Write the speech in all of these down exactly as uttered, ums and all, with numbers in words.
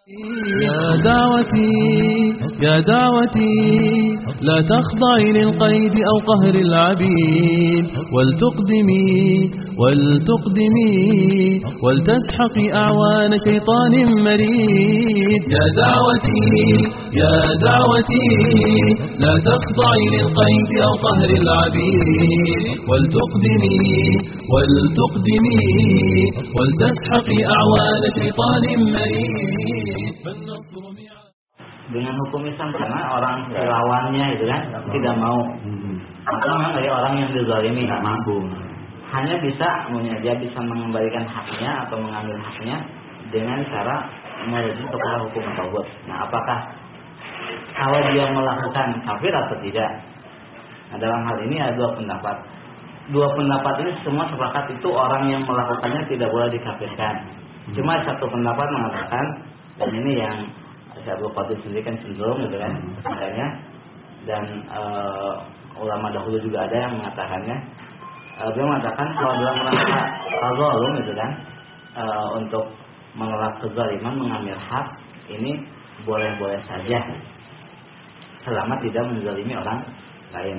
يا دعوتي يا دعوتي لا تخضعي للقيد أو قهر العبيد ولتقدمي ولتقدمي ولتسحقي أعوان شيطان مريد. يا دعوتي يا دعوتي لا تخضعي للقيد أو قهر العبيد ولتقدمي ولتقدمي ولتسحقي أعوان شيطان مريد. Dengan hukum Islam karena orang lawannya itu kan tidak mau, maka memang dari orang yang dizalimi tidak mampu, hanya bisa dia bisa mengembalikan haknya atau mengambil haknya dengan cara merujuk kepada hukum taubat. Nah, apakah kalau dia melakukan kafir atau tidak? Nah, dalam hal ini ada dua pendapat. Dua pendapat ini semua sepakat itu orang yang melakukannya tidak boleh dikafirkan. Cuma satu pendapat mengatakan, dan ini yang Syaikhul Qadir sendiri kan cenderung gitu kan makanya, dan uh, ulama dahulu juga ada yang mengatakannya. Uh, dia mengatakan kalau dalam rangka tazalum gitu kan, uh, untuk menolak kezaliman, mengambil hak, ini boleh-boleh saja selama tidak menzalimi orang lain.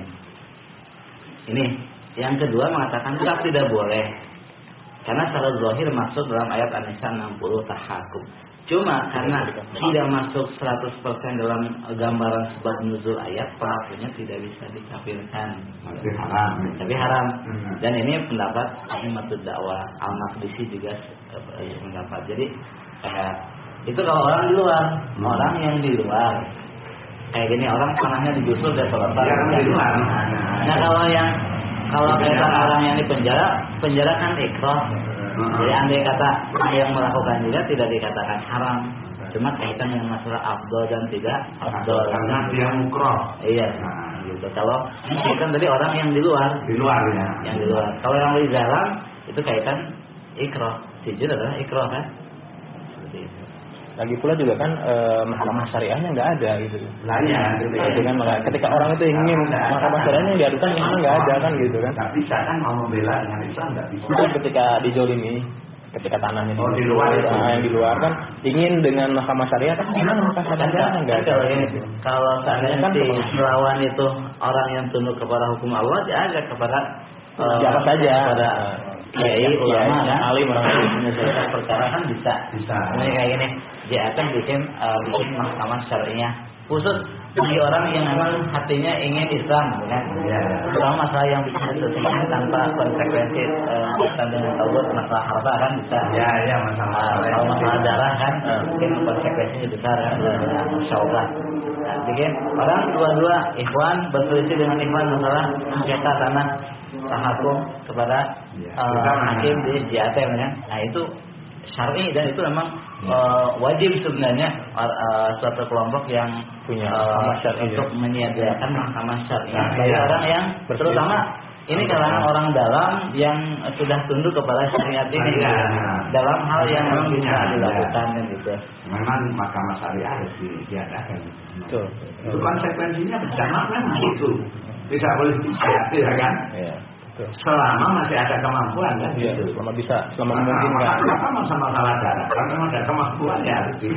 Ini yang kedua mengatakan tetap tidak boleh karena secara zahir masuk dalam ayat An-Nisa enam puluh tahakum. Cuma karena tidak masuk seratus persen dalam gambaran sebab nuzul ayat, pelakunya tidak bisa dikafirkan. Tapi haram. Tapi haram. Dan ini pendapat Ahmatud Dakwah, Al-Maqdisi juga pendapat. Jadi kayak itu kalau orang di luar, hmm. orang yang di luar kayak gini, orang tanahnya digusur dan selesai. Ya, di luar. Nah kalau yang kalau kaitan orang yang di penjara, penjara kan ikrah. Jadi andai kata yang melakukan juga tidak dikatakan haram, cuma kaitan dengan masalah afdol dan tidak afdol karena dia mukroh. Iya, nah, gitu. Kalau kaitan tadi orang yang di luar, di luar ya, yang di luar. Kalau yang di dalam itu kaitan ikrah, sijil adalah ikrah kan. Seperti itu. Lagi pula juga kan e, mahkamah syariahnya nggak ada gitu. Nah, ya, gitu ya. Kan ketika orang itu ingin mahkamah syariahnya yang diadukan memang nggak ada kan gitu kan. Nggak bisa kan mau membela dengan Islam nggak bisa. Itu ketika dijolimi, ketika tanahnya oh, di luar itu. Nah, yang di luar kan ingin dengan mahkamah syariah kan gimana mahkamah syariah nggak ada. Kalau ini kalau seandainya kan melawan itu orang yang tunduk kepada hukum Allah, dia ada kepada siapa uh, saja kepada kiai ulama kan, alim orang alim menyelesaikan perkara kan bisa. Bisa. Ini kayak gini, dia akan bikin uh, bikin mahkamah syariahnya khusus bagi orang yang memang hatinya ingin Islam, kan? Ya. Terutama masalah yang bisa diselesaikan tanpa konsekuensi uh, dengan taubat, masalah harta kan bisa. Ya, ya masalah. Uh, kalau masalah darah kan, uh, mungkin konsekuensinya besar kan, uh, Masya Allah. Nah, bikin orang dua-dua ikhwan berselisih dengan ikhwan masalah sengketa tanah tahakum kepada ya, uh, hakim di J A T M kan. Nah itu syar'i dan itu memang uh, wajib sebenarnya uh, uh, suatu kelompok yang punya uh, syar'i untuk ya. menyediakan mahkamah syar'i nah, bagi iya. orang yang terutama ini kalangan orang dalam yang sudah tunduk kepada syariat ini ya. dalam hal yang memang bisa ya, dilakukan ya. gitu. Memang mahkamah syariah harus diadakan. Betul. Itu konsekuensinya berjamaah memang itu tidak boleh dikhianati ya kan? Iya. Selama masih ada kemampuan kan ya, gitu. Selama bisa, selama nah, memungkinkan. Apa masalah masalah darah? Kalau ada kemampuan ya harus di.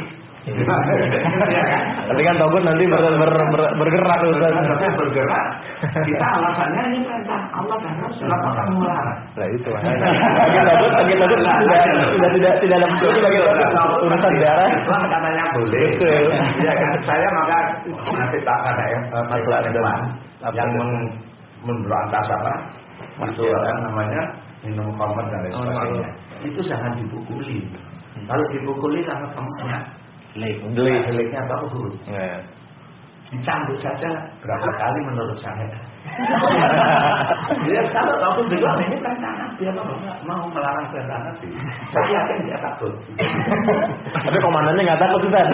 Ya kan? Tapi kan togut nanti ber, ber, ber, bergerak Ustaz. Tapi bergerak. Kita alasannya ini perintah Allah dan Rasul. Kenapa kamu melarang? Nah itu. Bagi togut, bagi togut sudah sudah tidak tidak ada betul bagi togut urusan darah. Islam katanya boleh. Ya kan? Saya maka nanti tak ada ya masalah dewan yang memberontas apa? Masuk kan namanya minum khamr dan lain sebagainya. Itu jangan dipukuli. Kalau dipukuli sama temannya, delik, deliknya atau huruf. Dicambuk saja berapa kali menurut saya. Dia kalau tahu bilang ini kan karena dia mau melarang perintah Nabi. Saya yakin dia takut. Tapi komandannya nggak takut Ustaz.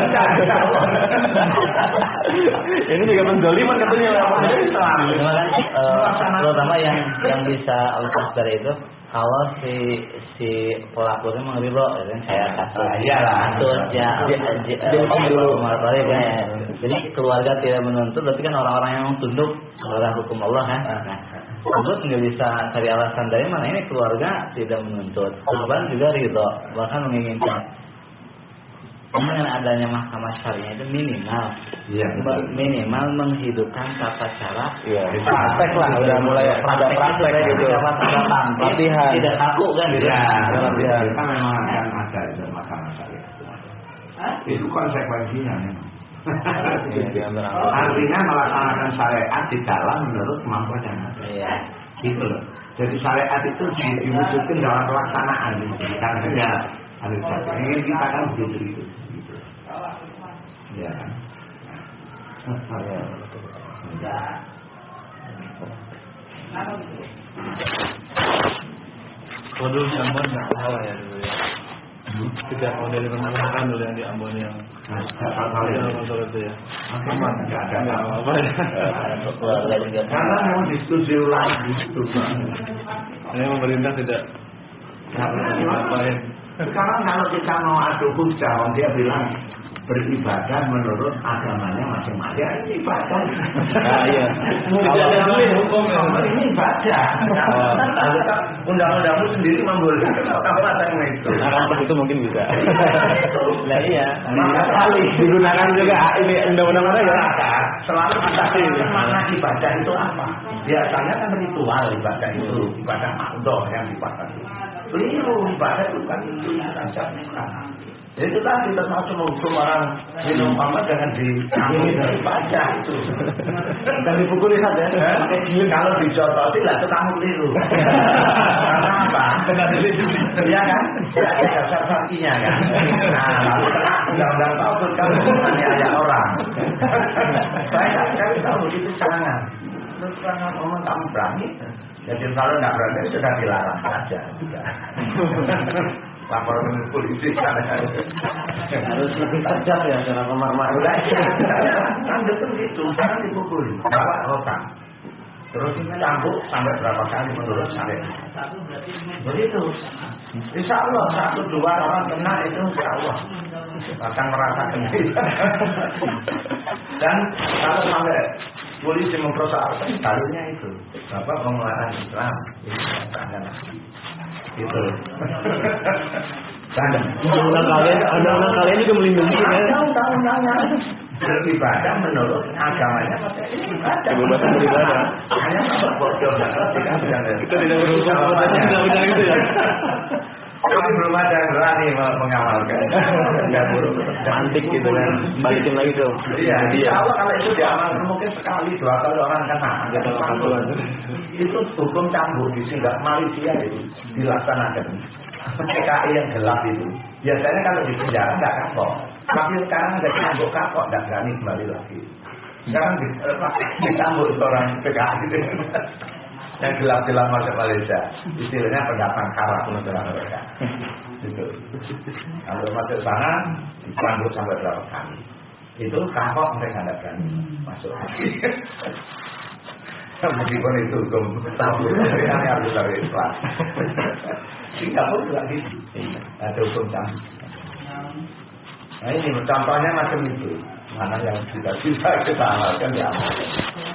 Ini juga menzaliman katanya orang Islam. Terutama yang yang bisa lepas dari itu kalau si si pelakunya mengribo, kan saya kasih, kasus ya, dulu materi kan. Jadi keluarga tidak menuntut, tapi kan orang-orang yang tunduk kepada hukum Allah kan. Nah, tunduk nggak bisa cari alasan dari mana. Ini keluarga tidak menuntut, korban juga ridho, bahkan menginginkan. dengan adanya mahkamah syariah itu minimal, Iya. minimal menghidupkan tata cara. Iya, praktek lah, udah mulai ada praktek gitu. Latihan. Tidak kaku kan gitu. Ya, latihan. kan memang akan ada itu mahkamah syariah. Itu konsekuensinya memang. Artinya melaksanakan syariat di dalam menurut kemampuan yang ada. Iya. Gitu loh. Jadi syariat itu diwujudkan dalam pelaksanaan, bukan hanya administrasi. Ini kita kan begitu gitu. Ya kan. Waduh, di Ambon nggak salah ya dulu ya. Tidak model permukaan dulu yang di Ambon yang yang motor itu ya. Aman, nggak ada apa-apa ya. Karena memang diskusi ulang gitu. Ini pemerintah tidak apa ya. Sekarang kalau kita mau adu hujah, dia bilang beribadah menurut agamanya masing-masing. Ya, ini ibadah. Nah, iya. Kalau hukum ini ibadah. Undang-undangmu sendiri membolehkan apa yang itu. Nah, kalau itu mungkin bisa. Nah iya. Sekali Digunakan juga ini undang-undang mana ya? Selalu kita tanya makna ibadah itu apa? Biasanya kan ritual ibadah itu, ibadah makdoh yang dipakai. Keliru, ibadah itu kan itu bukan syariat. Jadi itu tadi termasuk menghukum orang minum khamr dengan diambil dari baca itu. Dan dipukuli saja. Kalau dicototin lah itu kamu keliru. Karena apa? Iya kan? Tidak ada dasar syar'inya kan. Nah, lalu kena undang-undang tauhid kamu menganiaya orang. Saya tak cari tahu itu jangan. Terus jangan ngomong kamu berani. Jadi kalau tidak berani sudah dilarang saja juga. Lapor ke polisi kan harus lebih tegas ya cara pemar-mar. Kan betul gitu, jangan dipukul. Bapak rotan. Terus ini cambuk sampai berapa kali menurut syariat. Begitu. Insya Allah satu dua orang kena itu insya Allah akan merasa kena. Dan kalau sampai polisi mempersoalkan, barunya itu Bapak pengeluaran Islam itu. Dan Undang-undang kalian, undang-undang kalian juga melindungi ya. Undang-undangnya beribadah menurut agamanya. Kebebasan beribadah. Hanya sama bodoh. Kita tidak berhukum undang-undang itu ya. Tapi belum ada yang berani mengamalkan. Tidak buruk. Cantik gitu kan. Balikin lagi tuh. Iya. Insya Allah kalau itu diamalkan mungkin sekali dua kali orang kena. Itu hukum cambuk di sini Malaysia itu dilaksanakan. P K I yang gelap itu. Biasanya kalau di penjara nggak kapok. Tapi sekarang ada cambuk kapok, nggak berani kembali lagi. Sekarang dicambuk itu orang P K I itu. Yang gelap-gelap masuk Malaysia, istilahnya pendatang karat menurut mereka. Gitu. Kalau masuk sana, dicambuk sampai berapa kali. Itu kapok mereka nggak berani masuk lagi. Meskipun itu hukum tabu, mereka harus dari Islam. Singapura juga gitu, ada hukum tabu. Nah ini contohnya macam itu, mana yang tidak bisa kita amalkan ya amalkan.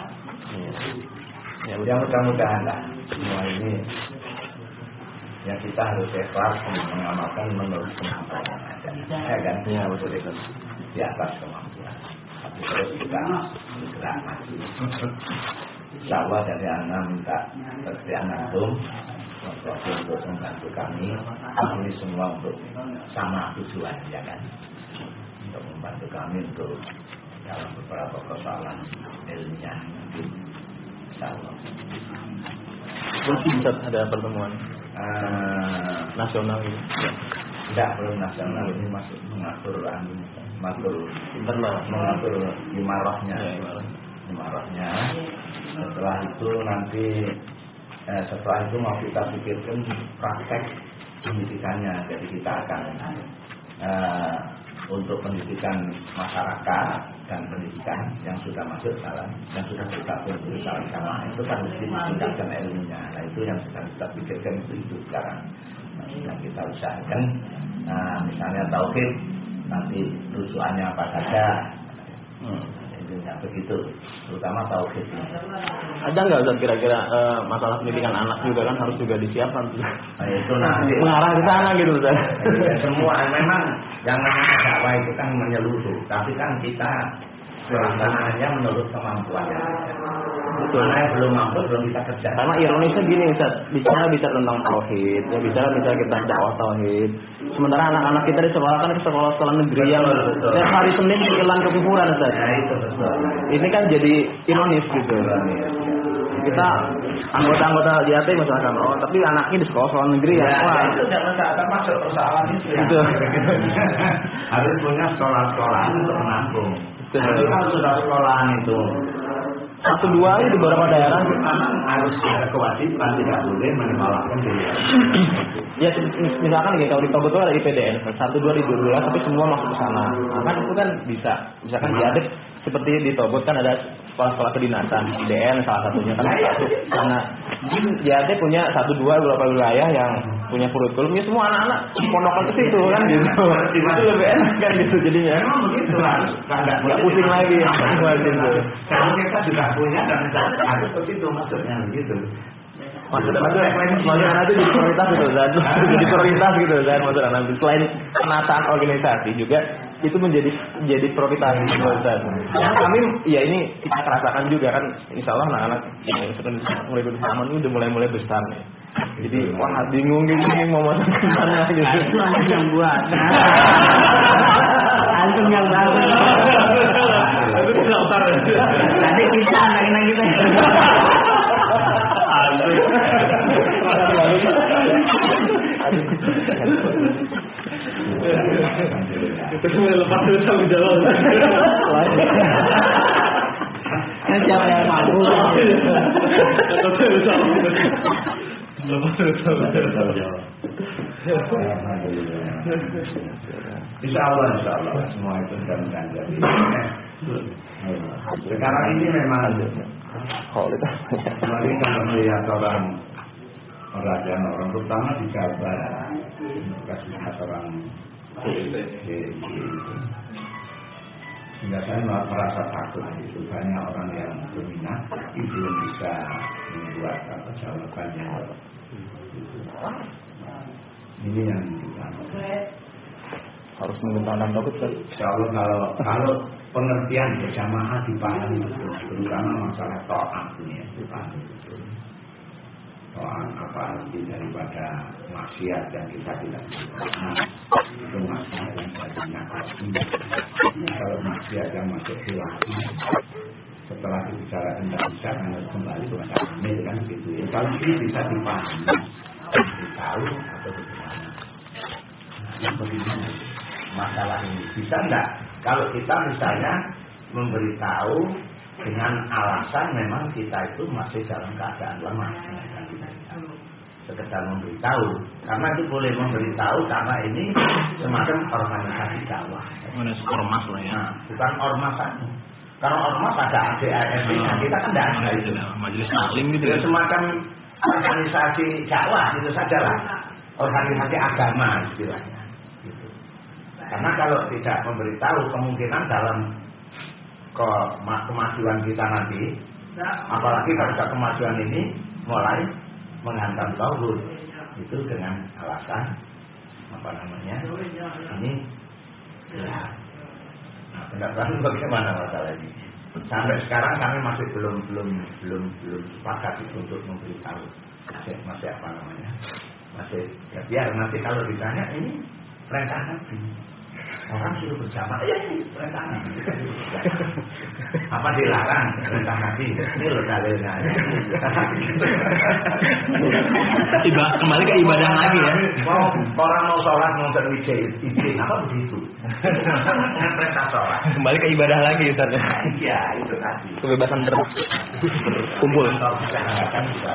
Ya, yang mudah-mudahan lah semua ini yang kita harus ikhlas mengamalkan menurut kemampuan yang ada. Ya kan? Ya betul itu di atas kemampuan. Tapi terus kita bergerak maju. Insyaallah dari anak minta seperti anak tum untuk membantu kami. Ini semua untuk sama tujuan ya kan? Untuk membantu kami untuk dalam beberapa persoalan ilmiah. Insyaallah. Mungkin bisa ada pertemuan uh, nasional gitu. Ya. Tidak, belum nasional, ini masuk mengatur mengatur internal, mengatur imarahnya. Ya, imarah. Imarahnya. Setelah itu nanti eh, setelah itu mau kita pikirkan praktek pendidikannya. Jadi kita akan eh, untuk pendidikan masyarakat dan pendidikan yang sudah masuk dalam yang sudah bergabung di dalam sama itu kan mesti ditingkatkan ilmunya. Nah itu yang sedang kita pikirkan itu, itu sekarang nah, yang kita usahakan. Nah misalnya tauhid nanti rujukannya apa saja, hmm. intinya begitu, terutama tauhid. Ada nggak Ustaz kira-kira uh, masalah pendidikan anak juga kan harus juga disiapkan tuh. Nah, itu nanti mengarah ke sana gitu Ustaz. Ya, semua memang yang namanya dakwah itu kan menyeluruh, tapi kan kita pelaksanaannya menurut kemampuannya. Betul. Mana yang belum mampu belum kita kerja. Karena ironisnya gini Ustaz, bicara bicara tentang tauhid, ya bicara bicara kita dakwah tauhid. Sementara anak-anak kita di sekolah kan ke sekolah-sekolah negeri yang setiap hari Senin hilang kekufuran Ustaz. Ya itu betul. Ini kan jadi ironis gitu. Kita anggota-anggota J A T misalkan, oh tapi anaknya di sekolah-sekolah negeri ya, ya wah itu jangan termasuk persoalan itu. Ya. Itu. Harus punya sekolah-sekolah untuk menampung. Jadi kalau sudah sekolahan itu satu dua ini di beberapa daerah memang harus ada kewajiban, tidak boleh menyekolahkan diri. Ya misalkan nih kalau di Togut itu ada I P D N satu dua ribu dua belas tapi semua masuk ke sana. Nah, kan itu kan bisa. Misalkan di Adep seperti di Togut kan ada sekolah-sekolah kedinasan I D N salah satunya kan masuk karena di Adep punya satu dua beberapa wilayah yang punya kurikulum ya semua anak-anak pondokan ke situ kan gitu. Itu lebih enak kan gitu jadinya. Memang begitu harus nggak pusing lagi ya. Kalau kita juga punya dan harus ke situ maksudnya begitu. Maksudnya maksudnya anak itu jadi prioritas gitu kan, jadi prioritas gitu kan maksudnya anak selain penataan organisasi juga itu menjadi jadi prioritas gitu kan. Yang kami ya ini kita rasakan juga kan, insya Allah anak-anak yang sudah mulai bersama ini udah mulai-mulai besar nih. Jadi wah bingung gitu mau masuk ke mana gitu. Itu antum yang buat. Antum yang bangun. Nanti kita anak-anak kita. Itu semua lepas dari tanggung jawab. Kan siapa yang mampu? Atau saya sama. Lepas dari tanggung jawab. Insya Allah, insya Allah semua itu akan jadi. Sekarang ini memang mari kita melihat orang perhatian orang terutama di Jawa Barat, kasusnya orang sehingga saya merasa takut itu banyak orang yang berminat tapi belum bisa membuat apa jawabannya. Ini yang kita harus menggunakan dokter. Insya Allah kalau kalau pengertian berjamaah dipahami betul, terutama masalah taat ini ya, dipahami betul. Taat apa arti daripada maksiat yang kita tidak bisa. Itu maksiat yang tadinya asli. Kalau maksiat yang masuk hilafah, setelah bicara tidak bisa harus kembali ke amil kan gitu ya. Kalau ini bisa dipahami, ditahu atau bagaimana. Nah, bagaimana masalah ini bisa enggak? Kalau kita misalnya memberitahu dengan alasan memang kita itu masih dalam keadaan lemah, kan kita sekedar memberitahu, karena itu boleh memberitahu karena ini semacam organisasi dakwah. Ormas lah ya. Nah, bukan ormasan. Karena ormas ada A D A R D-nya, kita kan tidak ada itu. Majelis taklim gitu ya. Semacam organisasi dakwah itu saja lah, organisasi agama istilahnya. Karena kalau tidak memberitahu kemungkinan dalam kemajuan kita nanti, apalagi kalau kemajuan ini mulai menghantam tauhid itu dengan alasan apa namanya ini ya. Nah, pendapat bagaimana masalah ini? Sampai sekarang kami masih belum belum belum belum sepakat itu untuk memberitahu masih masih apa namanya masih ya biar nanti kalau ditanya ini perintah Nabi. Orang suruh berjamaah, ya ini perintah Nabi. Apa dilarang perintah Nabi? Ini loh dalilnya. Iba, kembali ke ibadah lagi ya. Mau orang mau sholat mau berwijaya izin apa begitu? Dengan perintah sholat. Kembali ke ibadah lagi Ustaz. Iya itu tadi. Kebebasan ber berkumpul. Kan bisa.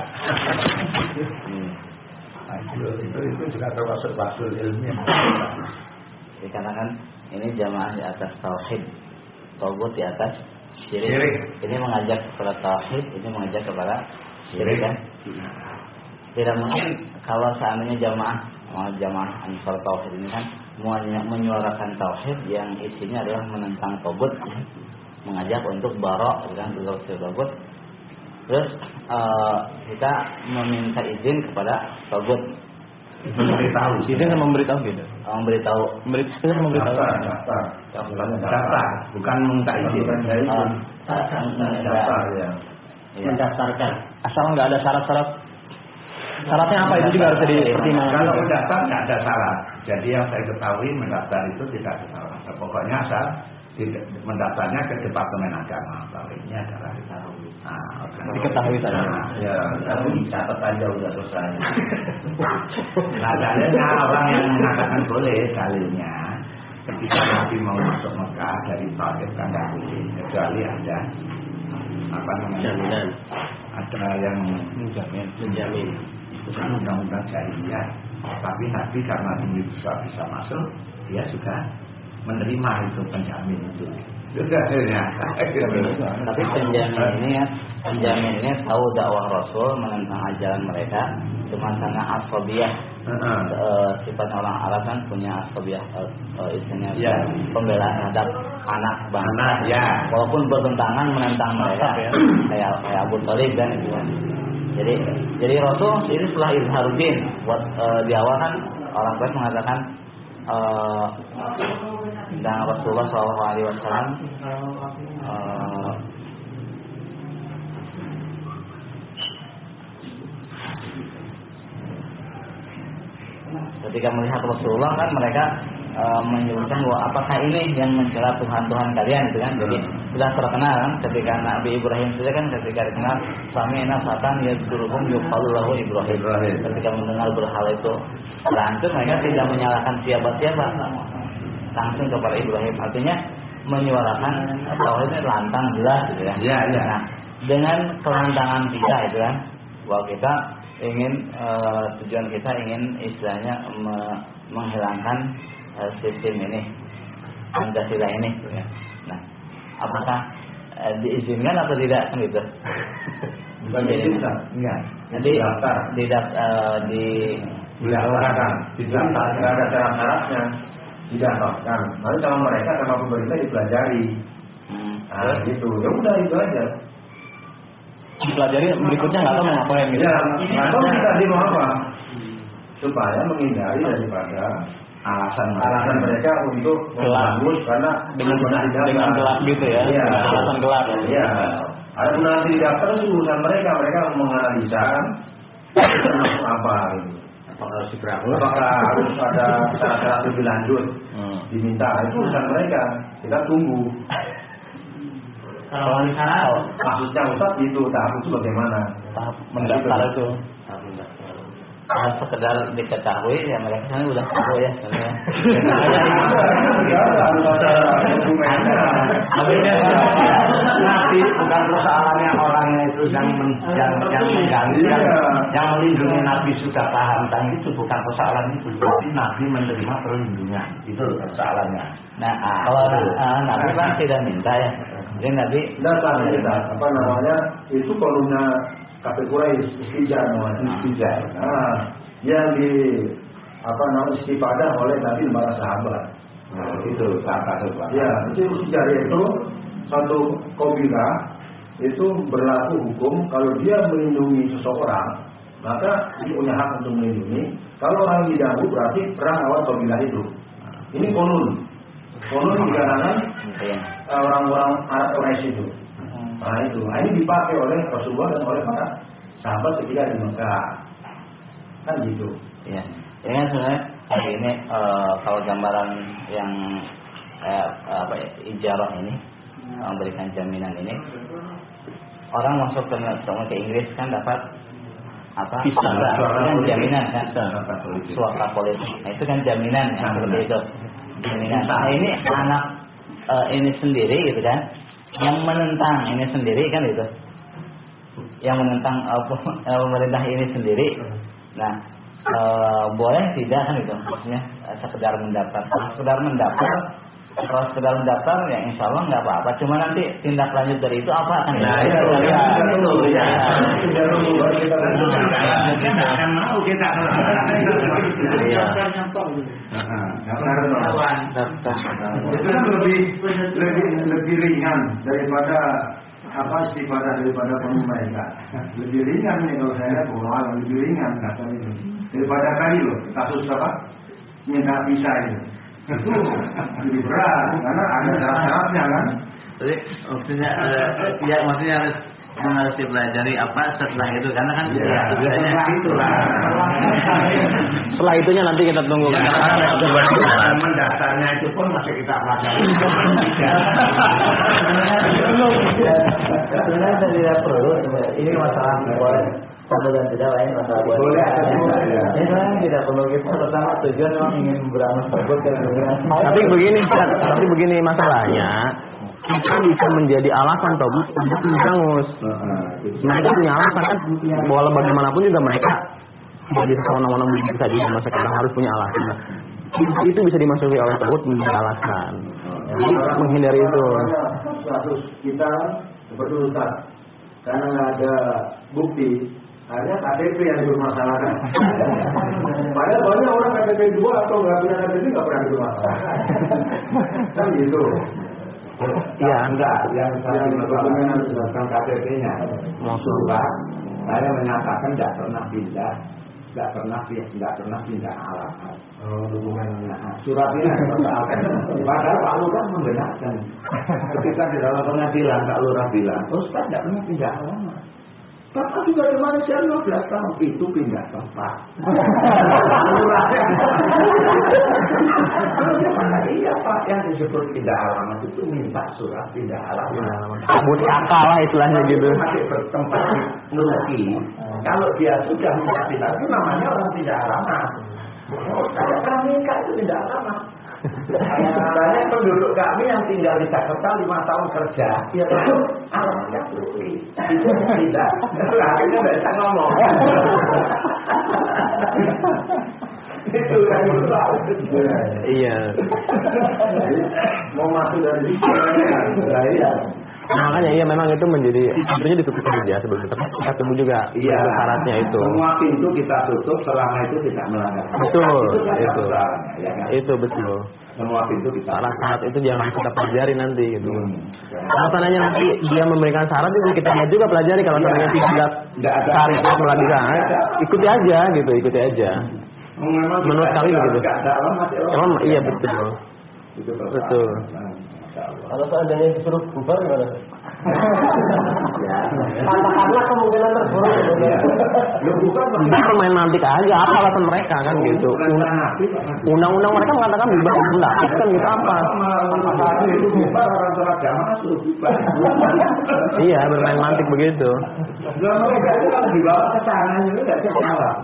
Itu itu juga termasuk basul ilmiah. Dikatakan ini jamaah di atas tauhid, tauhid di atas syirik. syirik. Ini mengajak kepada tauhid, ini mengajak kepada syirik kan? Tidak mungkin kalau seandainya jamaah jamaah ansar tauhid ini kan menyuarakan tauhid yang isinya adalah menentang tauhid, mengajak untuk barok dengan tauhid. Terus uh, kita meminta izin kepada tauhid. Memberitahu. Izin kan memberitahu gitu. memberitahu. Memberitahu, memberitahu. Daftar, daftar, daftar, bukan minta izin. Daftar ya. Mendaftarkan. Asal nggak ada syarat-syarat. Syaratnya apa itu juga harus dipertimbangkan. Kalau mendaftar nggak ada syarat. Jadi yang saya ketahui mendaftar itu tidak ada syarat. Pokoknya asal mendaftarnya ke Departemen Agama. Ini adalah diketahui. Nah, diketahui saja. Nah, ya, tapi catat aja udah selesai. Nah, dalilnya orang yang mengatakan boleh, dalilnya ketika Nabi mau masuk Mekah dari Taif kan nggak boleh, kecuali ada apa namanya? Jaminan. Ada yang menjamin, menjamin. Itu kan undang-undang jahiliyah. Tapi Nabi karena ini bisa bisa masuk, dia juga menerima itu penjamin itu. Juga akhirnya. Tapi penjamin ini ya, penjamin ini tahu dakwah Rasul menentang ajaran mereka, cuma karena asabiyah. Uh-huh. E, sifat orang Arab kan punya asabiyah, e, e, istilahnya ya. Pembelaan terhadap anak bangsa. Ya. Walaupun bertentangan menentang mereka, ya. kayak kayak Abu Thalib dan itu. Jadi jadi Rasul ini setelah izharuddin buat e, di awal kan orang Quraisy mengatakan Uh, dan Rasulullah Shallallahu Alaihi Wasallam uh, ketika melihat Rasulullah kan mereka uh, menyebutkan bahwa apakah ini yang mencela Tuhan-Tuhan kalian gitu kan. Jadi sudah terkenal kan ketika Nabi Ibrahim saja kan ketika dikenal sami'na fatan yadhkuruhum yuqalu lahu Ibrahim. Ketika mendengar berhala itu langsung mereka tidak menyalahkan siapa-siapa, langsung kepada Ibrahim. Artinya menyuarakan tauhidnya lantang jelas gitu ya. Ya, ya. Nah, dengan kelantangan kita itu kan, bahwa kita ingin e, tujuan kita ingin istilahnya me, menghilangkan e, sistem ini, Pancasila ini. Gitu ya. Nah, apakah e, diizinkan atau tidak kan gitu? Bukan diizinkan, enggak. Jadi di e, di dilakukan, tidak ada syarat-syaratnya, didaftarkan. Lalu sama mereka sama pemerintah dipelajari. Hmm. Nah, gitu. Ya udah itu aja. Dipelajari berikutnya nggak tahu mau ngapain gitu. Ya, nggak tahu kita di mau apa. Supaya menghindari daripada alasan alasan mereka untuk bagus karena dengan dengan gelap gitu ya. Iya. Alasan gelap. Iya. Ada pun nanti daftar urusan mereka, mereka menganalisa apa gitu. Apakah harus diberangkat? Apakah harus ada syarat-syarat lebih lanjut hmm. diminta? Itu urusan mereka. Kita tunggu. Kalau misalnya maksudnya Ustaz itu tahap itu bagaimana? Tahap mendaftar itu. Nah, sekedar diketahui ya mereka kan udah tahu ya sebenarnya. Nanti bukan persoalannya orangnya itu yang yang yang mengganggu yang, yang melindungi Nabi sudah paham dan itu bukan persoalan itu. Tapi Nabi menerima perlindungan itu persoalannya. Nah kalau uh, Nabi kan tidak minta ya. Jadi Nabi tidak minta apa namanya itu kolomnya kafir Quraisy istijab namanya istijab. Nah, yang di apa namanya istifadah oleh Nabi dan para sahabat. Nah, itu sahabat sahabat. Ya, itu istijab itu satu kabilah itu berlaku hukum kalau dia melindungi seseorang maka dia punya hak untuk melindungi. Kalau orang diganggu berarti perang lawan kabilah itu. Ini konun. Konun di kalangan orang-orang Arab Quraisy itu. Nah itu, nah, ini dipakai oleh Rasulullah dan oleh para sahabat ketika di Mekah, kan gitu. Ya, ini kan sebenarnya hari ini uh, kalau gambaran yang eh, apa ya, ijarah ini memberikan jaminan ini, orang masuk ke ke Inggris kan dapat apa? Visa, kan jaminan kan, suaka politik. Nah itu kan jaminan yang seperti itu, jaminan. Nah ini anak uh, ini sendiri gitu kan. Yang menentang ini sendiri kan itu, yang menentang uh, pemerintah ini sendiri. Nah, uh, boleh tidak kan itu, maksudnya uh, sekedar mendaftar, sekedar mendaftar, kalau sekedar mendaftar ya insya Allah nggak apa-apa. Cuma nanti tindak lanjut dari itu apa kan? Nah, itu ya, itu ya. Kita akan mau kita kalau itu kan lebih lebih lebih ringan daripada apa istifadah daripada pemerintah. Lebih ringan nih kalau saya pengelolaan lebih ringan kata itu daripada kali loh kasus apa minta visa itu. Itu lebih berat karena ada syarat-syaratnya kan. Jadi maksudnya uh, ya maksudnya harus yang harus dipelajari apa setelah itu karena kan ya, ya, setelah itulah. Setelah itunya nanti kita tunggu. Ya, karena mendaftarnya itu pun masih kita pelajari. Sebenarnya saya tidak perlu. Ini masalah boleh satu dan tidak lain masalah boleh. Boleh atau tidak? Ya. Ini sebenarnya tidak perlu kita pertama tujuan memang ingin beramal tersebut kan. Tapi begini, tapi begini masalahnya. Kita bisa menjadi alasan toh untuk menjangus. Mereka punya alasan kan, walau bagaimanapun juga mereka jadi sewenang-wenang begitu saja masa kita harus punya alasan. Itu bisa dimasuki oleh togut menjadi alasan. Jadi menghindari itu. Status kita seperti Ustaz, karena nggak ada bukti, akhirnya K T P yang dipermasalahkan. Padahal banyak orang K T P dua atau nggak punya K T P nggak pernah dipermasalahkan. Kan gitu. Ya enggak, yang saya dokumen harus tentang K T P-nya. Maksudnya, Saya menyatakan tidak pernah pindah, tidak pernah tidak pernah pindah alamat. Oh, dokumennya. Nah, surat ini dipersoalkan. Padahal Pak Lurah membenarkan. Ketika di dalam pengadilan Pak Lurah bilang, Ustaz tidak pernah pindah alamat. Bapak juga di Malaysia lima belas tahun itu pindah tempat. Lurahnya. Iya Pak, yang disebut pindah alamat itu minta surat pindah alamat. kabut akal lah istilahnya gitu. Masih bertempat di Nuki. Kalau dia sudah minta pindah itu namanya orang pindah alamat. Kayak kami itu pindah alamat. Banyak penduduk kami yang tinggal di Jakarta lima tahun kerja, ya alamatnya Nuki. Itu tidak. Akhirnya tidak bisa ngomong. Itu yang betul. Iya. Mau masuk dari sini, ya. Nah, makanya iya memang itu menjadi tentunya ditutup saja sebelum tapi kita tunggu juga Iya. syaratnya itu. Semua pintu kita tutup selama itu tidak melanggar. Betul, saja itu. persoalannya, ya kan? Itu betul. Semua pintu kita. Syarat-syarat itu jangan kita pelajari nanti gitu. Hmm. Kalau tandanya nanti dia memberikan syarat itu kita lihat juga pelajari kalau tandanya tidak Nggak ada. syariat meladikan, ikuti aja gitu, ikuti aja. Memang Menurut kita kami juga begitu. nggak dalam masih orang. Emang iya betul. Itu persoalan. Betul. Nah, Masya Allah. Kalau seandainya disuruh bubar gimana? Ya. Katakanlah kemungkinan terburuk. Iya. Lu bukan Kita bermain mantik aja apa alasan mereka kan gitu. Bukan nabi, Pak. Undang-undang mereka mengatakan bebas pendapat kan gitu apa? Masalah itu bubar orang sholat jamaah suruh bubar. Iya bermain mantik begitu. Lah mereka itu kalau dibawa ke sana itu nggak bisa salah.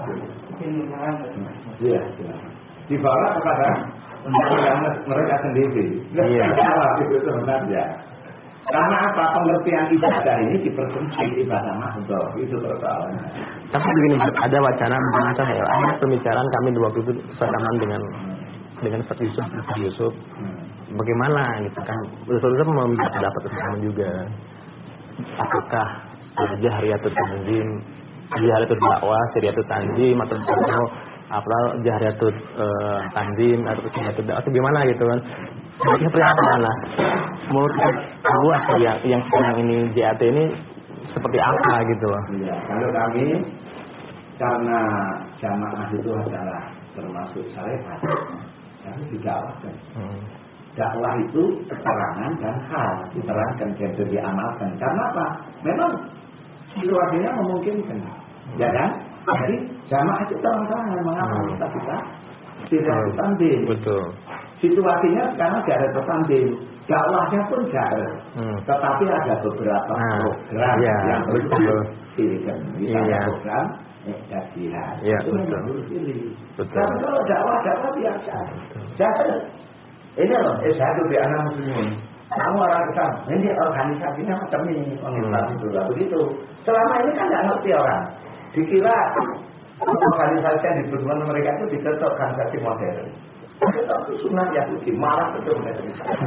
Iya. Dibawa kepada undang-undang mereka sendiri. Iya. Nggak salah itu sebenarnya. Karena apa pengertian ibadah ini dipersempit ibadah makhluk itu persoalannya. Tapi begini ada wacana mengatakan ya ada pembicaraan kami di waktu itu rekaman dengan dengan Ustaz Yusuf, Ustaz Yusuf. Bagaimana gitu kan? Ustaz Yusuf meminta pendapat teman juga. Apakah Jahriyatul Tanzim, Jahriyatul Dakwah, Syariatul Tanzim atau atau apa Jahriyatul uh, Tanzim atau Syariatul Dakwah atau gimana gitu kan? Jadi seperti apa nah? Menurut aku yang yang sekarang ini J A T ini seperti apa gitu loh? Iya, kalau kami karena jamaah itu adalah termasuk syariat, kami didakwahkan. Hmm. Dakwah itu keterangan dan hal diterangkan dan diamalkan. Karena apa? Memang situasinya memungkinkan, ya kan? Jadi jamaah itu terang-terangan mengapa kita kita tidak tanding. Betul. Situasinya sekarang tidak ada tanding. Dakwahnya pun jalan, Hmm. tetapi ada beberapa Nah, program iya, yang perlu betul. dipilihkan. Misalnya Iya. program dan jihad, Iya, itu betul. memang harus pilih. Betul. Tapi kalau dakwah dakwah biasa, jangan. Ini loh, eh satu di anak muslimin. Kamu orang Islam, ini organisasinya macam ini, orang Islam Hmm. itu lah begitu. Selama ini kan nggak ngerti orang, dikira organisasi yang dibentuk mereka itu dibentuk organisasi modern. Tapi sunnah Yahudi marah betul mereka.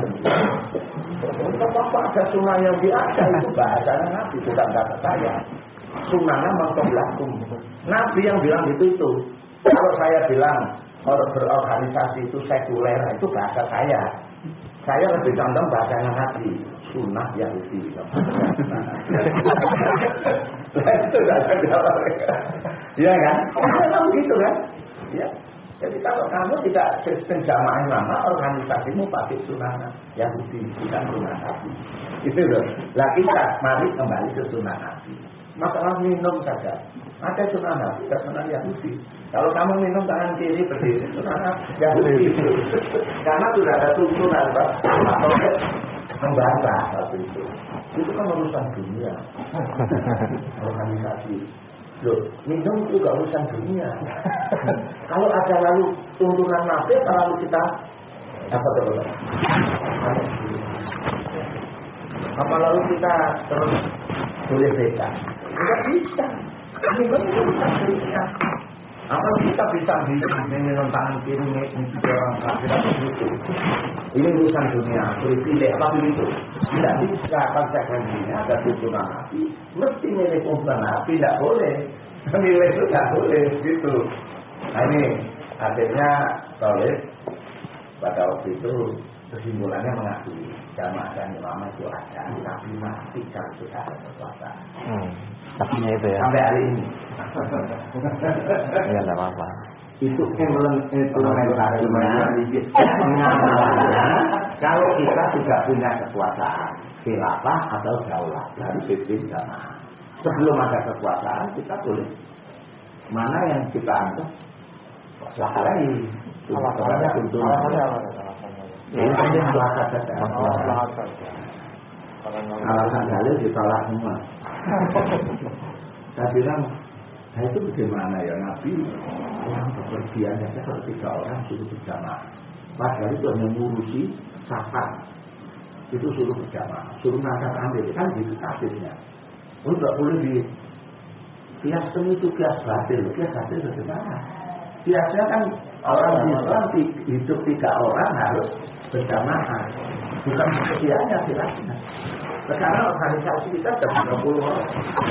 Kenapa ada sunnah yang biasa itu bahasanya Nabi bukan kata saya. Sunnahnya mengkoblakum. Nabi yang bilang itu itu. Kalau saya bilang kalau berorganisasi itu sekuler itu bahasa saya. Saya lebih condong bahasanya Nabi. Sunnah Yahudi. Nah itu bahasa Jawa. Iya kan? Memang begitu kan? Ya. Jadi kalau kamu tidak sistem jamaah lama, organisasimu pakai sunnah Yahudi, bukan sunnah Nabi. Itu loh. Lah kita mari kembali ke sunnah Nabi. Masalah minum saja. Ada sunnah Nabi, ada sunnah Yahudi. Kalau kamu minum tangan kiri berdiri, sunnah Yahudi. Karena sudah ada tuntunan, Pak. Membantah waktu itu. Itu kan urusan dunia. Organisasi. Loh, minum itu gak urusan dunia. Kalau ada lalu tuntunan Nabi, lalu kita apa betul? Apa lalu kita terus boleh bebas? Tidak bisa. Minum itu urusan dunia. Apa kita bisa minum tangan kiri ini orang kafir itu? Ini urusan dunia. Boleh pilih apa begitu? Tidak bisa konsekuensinya ada tuntunan Nabi. Mesti milih tuntunan Nabi, tidak boleh. Milih itu tidak boleh gitu. Nah ini akhirnya Tolib pada waktu itu kesimpulannya mengakui jamaah dan imam itu ada, tapi mati kalau sudah ada kekuasaan. Hmm. Tapinya itu ya. Sampai hari ini. Ya tidak apa-apa. Itu implementasinya, pengamalannya. Kalau kita juga punya kekuasaan, khilafah atau daulah dari sistem jamaah. Sebelum ada kekuasaan kita boleh mana yang kita anggap selain alasannya tuntunan. Ini saja alasan saja. Alasan dalil ditolak semua. Saya bilang, nah itu bagaimana ya Nabi orang bepergian saja kalau tiga orang suruh berjamaah. Padahal itu hanya mengurusi safar. Itu suruh berjamaah, suruh ngangkat ambil kan gitu kasusnya. Oh tidak boleh di kias itu kias batil, kias batil bagaimana? Kiasnya kan orang Islam hidup tiga orang harus berjamaah, bukan kiasnya kiasnya. Sekarang organisasi kita sudah tiga puluh orang.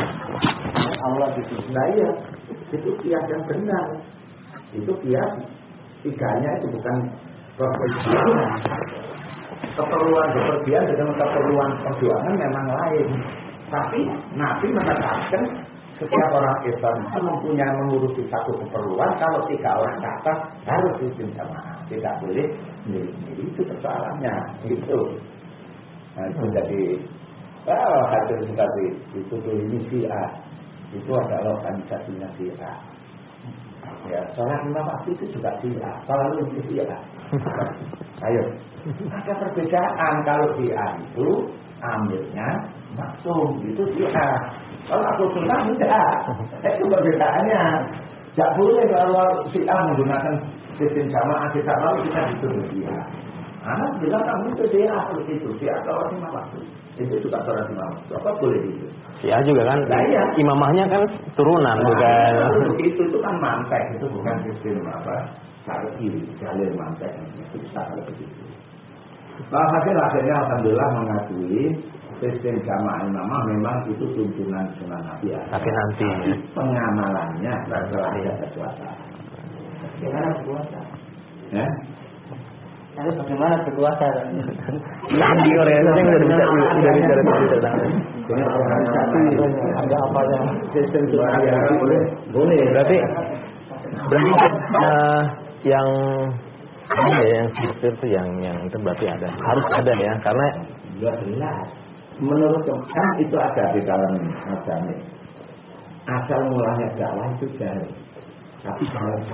Allah itu, nah iya, itu kias yang benar. Itu kias tiganya itu bukan perjuangan. Keperluan bepergian dengan keperluan perjuangan memang lain. Tapi Nabi mengatakan setiap orang Islam itu mempunyai mengurusi satu keperluan. Kalau tiga orang kata harus izin jamaah, tidak boleh milih-milih. Itu persoalannya. Itu. Nah, itu jadi oh, hasil sekali itu ini Syiah. Itu adalah organisasinya Syiah. Ya, sholat lima waktu itu juga Syiah. Selalu itu Syiah. Ayo. Ada perbedaan kalau Syiah itu ambilnya maksum itu Syiah. Kalau aku sunnah tidak. Itu perbedaannya. Tidak boleh kalau Syiah menggunakan sistem jamaah kita lalu kita dituduh Syiah. Anak bilang kamu itu Syiah seperti itu. Syiah kalau lima waktu itu juga sholat lima waktu. Apa boleh itu? Syiah juga kan. Nah, iya. Imamahnya kan turunan nah, bukan. Itu itu kan mantek itu bukan sistem apa? Syar'i, jalur mantek itu bisa kalau begitu. Nah, hasil akhirnya alhamdulillah mengakui sistem jamaah imamah memang itu tuntunan sunnah Nabi ya. Tapi nanti ya. Pengamalannya setelah ada kekuasaan. Bagaimana berkuasa? Ya? Lalu bagaimana berkuasa? Nanti organisasi udah bisa udah bicara tentang ini organisasi ada apa yang sistem jamaah boleh boleh. Berarti berarti uh, yang ini ya yang sistem itu yang yang itu berarti ada harus ada ya karena ya jelas. Menurut kan itu ada di dalam agama. Asal mulanya dakwah itu jahil. Tapi kalau